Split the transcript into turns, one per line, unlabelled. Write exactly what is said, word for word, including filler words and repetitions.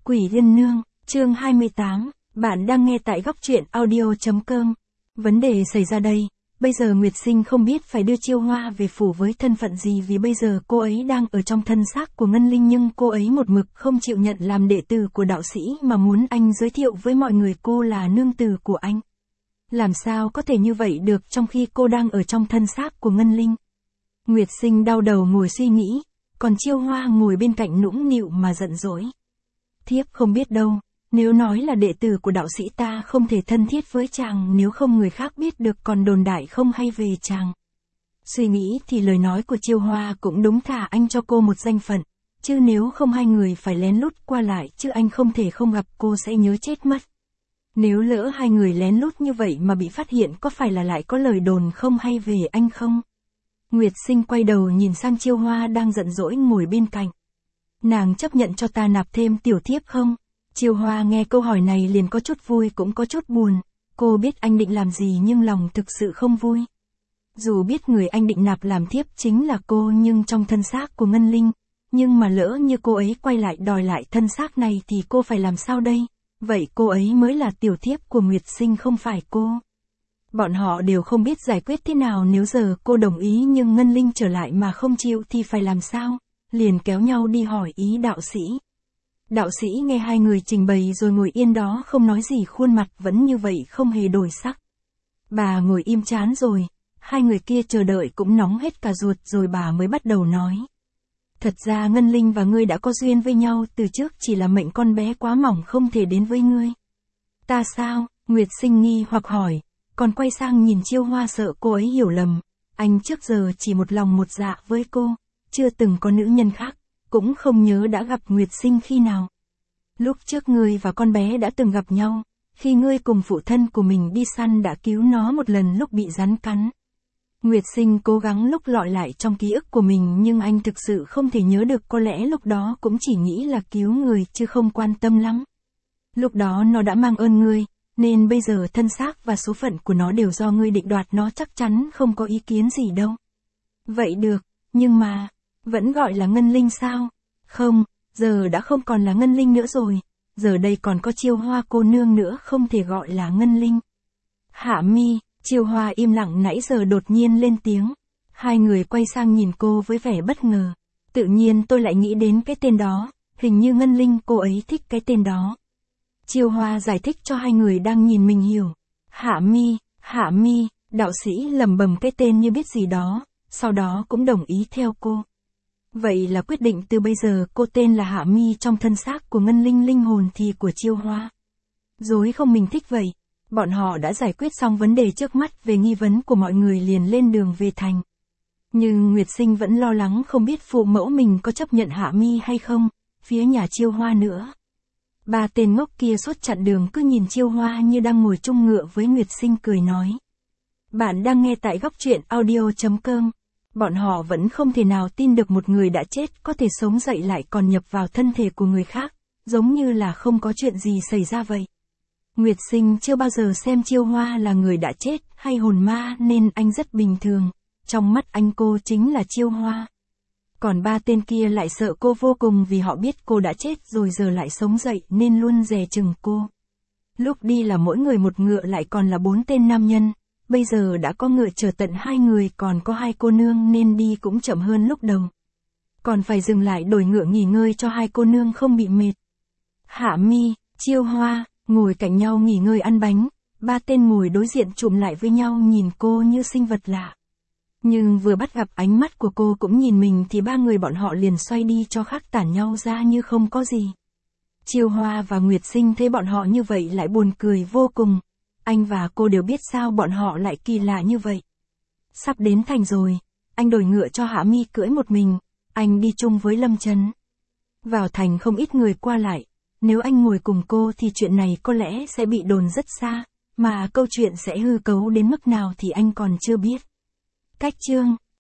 Quỷ Liên Nương, chương hai mươi tám, bạn đang nghe tại góc truyện audio chấm com. Vấn đề xảy ra đây, bây giờ Nguyệt Sinh không biết phải đưa Chiêu Hoa về phủ với thân phận gì vì bây giờ cô ấy đang ở trong thân xác của Ngân Linh nhưng cô ấy một mực không chịu nhận làm đệ tử của đạo sĩ mà muốn anh giới thiệu với mọi người cô là nương tử của anh. Làm sao có thể như vậy được trong khi cô đang ở trong thân xác của Ngân Linh? Nguyệt Sinh đau đầu ngồi suy nghĩ, còn Chiêu Hoa ngồi bên cạnh nũng nịu mà giận dỗi. Thiếp không biết đâu, nếu nói là đệ tử của đạo sĩ ta không thể thân thiết với chàng nếu không người khác biết được còn đồn đại không hay về chàng. Suy nghĩ thì lời nói của Chiêu Hoa cũng đúng, thả anh cho cô một danh phận, chứ nếu không hai người phải lén lút qua lại chứ anh không thể không gặp cô sẽ nhớ chết mất. Nếu lỡ hai người lén lút như vậy mà bị phát hiện có phải là lại có lời đồn không hay về anh không? Nguyệt Sinh quay đầu nhìn sang Chiêu Hoa đang giận dỗi ngồi bên cạnh. Nàng chấp nhận cho ta nạp thêm tiểu thiếp không? Chiêu Hoa nghe câu hỏi này liền có chút vui cũng có chút buồn. Cô biết anh định làm gì nhưng lòng thực sự không vui. Dù biết người anh định nạp làm thiếp chính là cô nhưng trong thân xác của Ngân Linh. Nhưng mà lỡ như cô ấy quay lại đòi lại thân xác này thì cô phải làm sao đây? Vậy cô ấy mới là tiểu thiếp của Nguyệt Sinh không phải cô. Bọn họ đều không biết giải quyết thế nào nếu giờ cô đồng ý nhưng Ngân Linh trở lại mà không chịu thì phải làm sao? Liền kéo nhau đi hỏi ý đạo sĩ. Đạo sĩ nghe hai người trình bày rồi ngồi yên đó không nói gì, khuôn mặt vẫn như vậy không hề đổi sắc. Bà ngồi im chán rồi, hai người kia chờ đợi cũng nóng hết cả ruột rồi bà mới bắt đầu nói. Thật ra Ngân Linh và ngươi đã có duyên với nhau từ trước, chỉ là mệnh con bé quá mỏng không thể đến với ngươi. Ta sao? Nguyệt Sinh nghi hoặc hỏi, còn quay sang nhìn Chiêu Hoa sợ cô ấy hiểu lầm. Anh trước giờ chỉ một lòng một dạ với cô, chưa từng có nữ nhân khác, cũng không nhớ đã gặp Nguyệt Sinh khi nào. Lúc trước ngươi và con bé đã từng gặp nhau, khi ngươi cùng phụ thân của mình đi săn đã cứu nó một lần lúc bị rắn cắn. Nguyệt Sinh cố gắng lúc lọi lại trong ký ức của mình nhưng anh thực sự không thể nhớ được, có lẽ lúc đó cũng chỉ nghĩ là cứu người chứ không quan tâm lắm. Lúc đó nó đã mang ơn ngươi, nên bây giờ thân xác và số phận của nó đều do ngươi định đoạt, nó chắc chắn không có ý kiến gì đâu. Vậy được, nhưng mà, vẫn gọi là Ngân Linh sao? Không, giờ đã không còn là Ngân Linh nữa rồi, giờ đây còn có Chiêu Hoa cô nương nữa, không thể gọi là Ngân Linh. Hạ mi, Chiêu Hoa im lặng nãy giờ đột nhiên lên tiếng. Hai người quay sang nhìn cô với vẻ bất ngờ. Tự nhiên tôi lại nghĩ đến cái tên đó, hình như Ngân Linh cô ấy thích cái tên đó. Chiêu Hoa giải thích cho hai người đang nhìn mình hiểu. Hạ mi, Hạ mi, đạo sĩ lẩm bẩm cái tên như biết gì đó, sau đó cũng đồng ý theo cô. Vậy là quyết định từ bây giờ cô tên là Hạ mi trong thân xác của Ngân Linh, linh hồn thì của Chiêu Hoa. Dối không mình thích vậy. Bọn họ đã giải quyết xong vấn đề trước mắt về nghi vấn của mọi người liền lên đường về thành. Nhưng Nguyệt Sinh vẫn lo lắng không biết phụ mẫu mình có chấp nhận Hạ mi hay không, phía nhà Chiêu Hoa nữa. Ba tên ngốc kia suốt chặn đường cứ nhìn Chiêu Hoa như đang ngồi chung ngựa với Nguyệt Sinh cười nói. Bạn đang nghe tại góc truyện audio chấm com. Bọn họ vẫn không thể nào tin được một người đã chết có thể sống dậy lại còn nhập vào thân thể của người khác, giống như là không có chuyện gì xảy ra vậy. Nguyệt Sinh chưa bao giờ xem Chiêu Hoa là người đã chết hay hồn ma nên anh rất bình thường, trong mắt anh cô chính là Chiêu Hoa. Còn ba tên kia lại sợ cô vô cùng vì họ biết cô đã chết rồi giờ lại sống dậy nên luôn dè chừng cô. Lúc đi là mỗi người một ngựa lại còn là bốn tên nam nhân, bây giờ đã có ngựa chở tận hai người còn có hai cô nương nên đi cũng chậm hơn lúc đầu. Còn phải dừng lại đổi ngựa nghỉ ngơi cho hai cô nương không bị mệt. Hạ mi, Chiêu Hoa ngồi cạnh nhau nghỉ ngơi ăn bánh, ba tên ngồi đối diện chụm lại với nhau nhìn cô như sinh vật lạ. Nhưng vừa bắt gặp ánh mắt của cô cũng nhìn mình thì ba người bọn họ liền xoay đi cho khác tản nhau ra như không có gì. Chiêu Hoa và Nguyệt Sinh thấy bọn họ như vậy lại buồn cười vô cùng. Anh và cô đều biết sao bọn họ lại kỳ lạ như vậy. Sắp đến thành rồi, anh đổi ngựa cho Hạ mi cưỡi một mình, anh đi chung với Lâm Trấn. Vào thành không ít người qua lại. Nếu anh ngồi cùng cô thì chuyện này có lẽ sẽ bị đồn rất xa, mà câu chuyện sẽ hư cấu đến mức nào thì anh còn chưa biết. Cách chương